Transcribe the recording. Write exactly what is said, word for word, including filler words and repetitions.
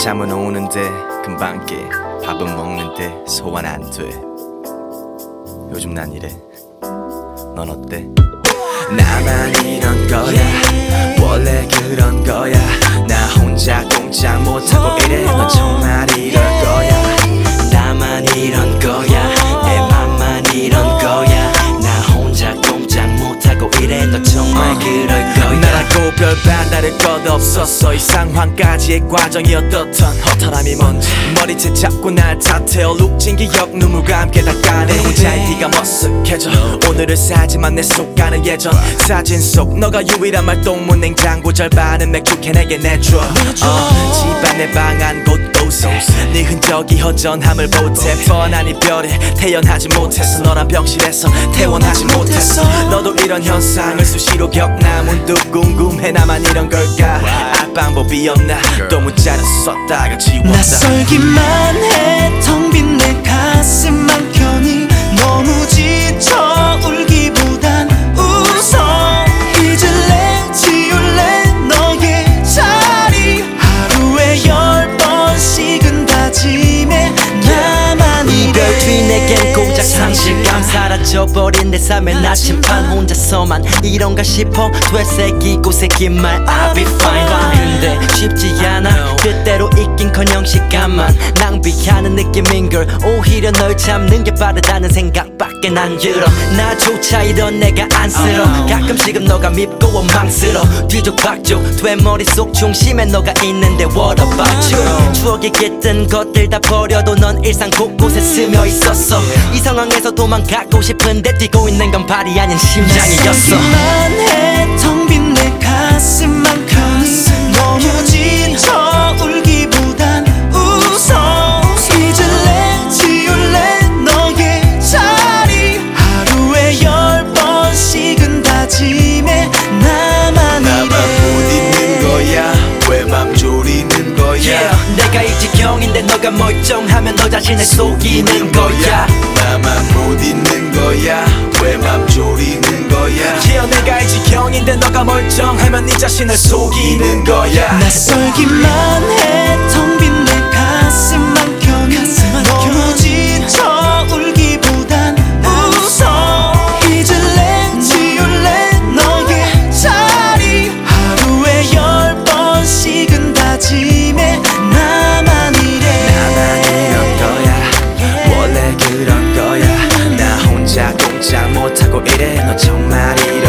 잠은 오는데 금방 깨 밥은 먹는데 소화는 안 돼. 요즘 난 이래. 넌 어때? 나만 이런 거야 원래 그런 거야 나 혼자 꼼짝 못하고 이래 넌 정말 이럴 거야 나만 이런 거야 내 맘만 이런 거야 나 혼자 꼼짝 못하고 이래 너 정말 그럴 거야 나라고 별반 다를 것 없었어 이 상황까지의 과정이 어떻던 허탈함이 뭔지 머리채 잡고 날 탓해 얼룩진 기억 눈물과 함께 닦아내 혼자의 네가 머쓱해져 오늘을 살지만 내 속 가는 예전 사진 속 너가 유일한 말동무 냉장고 절반은 맥주 캔에게 내줘 어, 집안 내 방 안 곳곳에 네 흔적이 허전함을 보태 뻔한 이별에 태어나지 못해서 너란 병실에서 퇴원하지 못했어 너도 이런 현상을 수시로 겪나 문득 궁금해 나만 이런 걸까 알 방법이 없나 또 문자를 썼다가 지웠다 낯설기만 해 텅 빈 내 가슴만 편히 너무 지쳐 울기보단 웃어 잊을래 지울래 너의 자리 하루에 열 번씩은 다짐해 나만 이별 뒤 내겐 고작 상실감 사라져버린 내 삶의 나침반 혼자서만 이런가 싶어 되새기고 새긴 말 I'll be fine 근데 쉽지 않아 뜻대로 있긴커녕 시간만 낭비하는 느낌인걸 오히려 널 잡는 게 빠르다는 생각밖에 난 들어 나조차 이런 내가 안쓰러 가끔씩은 너가 밉고 원망스러 뒤죽박죽 된 머릿속 중심에 너가 있는데 what about you 추억이 깃든 것들 다 버려도 넌 일상 곳곳에 스며 있었어 이 상황에서 도망가고 싶은데 뛰고 있는 건 발이 아닌 심장이었어 낯설기만 해 텅 빈 내 가슴만 편히 너무 지쳐 울기보단 웃어 잊을래 지울래 너의 자리 하루에 열 번씩은 다짐해 나만 이래 나만 못 있는 거야 왜 맘 졸이는 거야 yeah, 내가 이 지경인데 너가 멀쩡하면 너 자신을 속이는 거야 나만 못 있는 거야 왜 맘 졸이는 거야 yeah, 내가 이 지경인데 너가 멀쩡하면 네 자신을 속이는 거야 낯설기만 해 텅 빈 내 가슴만 편히 너무 지쳐 울기보단 웃어 잊을래 지울래 너의 자리 하루에 열 번씩은 다짐해 나만 이래 나만 이런 거야 원래 그런 거야 나 혼자 꼼짝 못하고 이래 너 정말 이래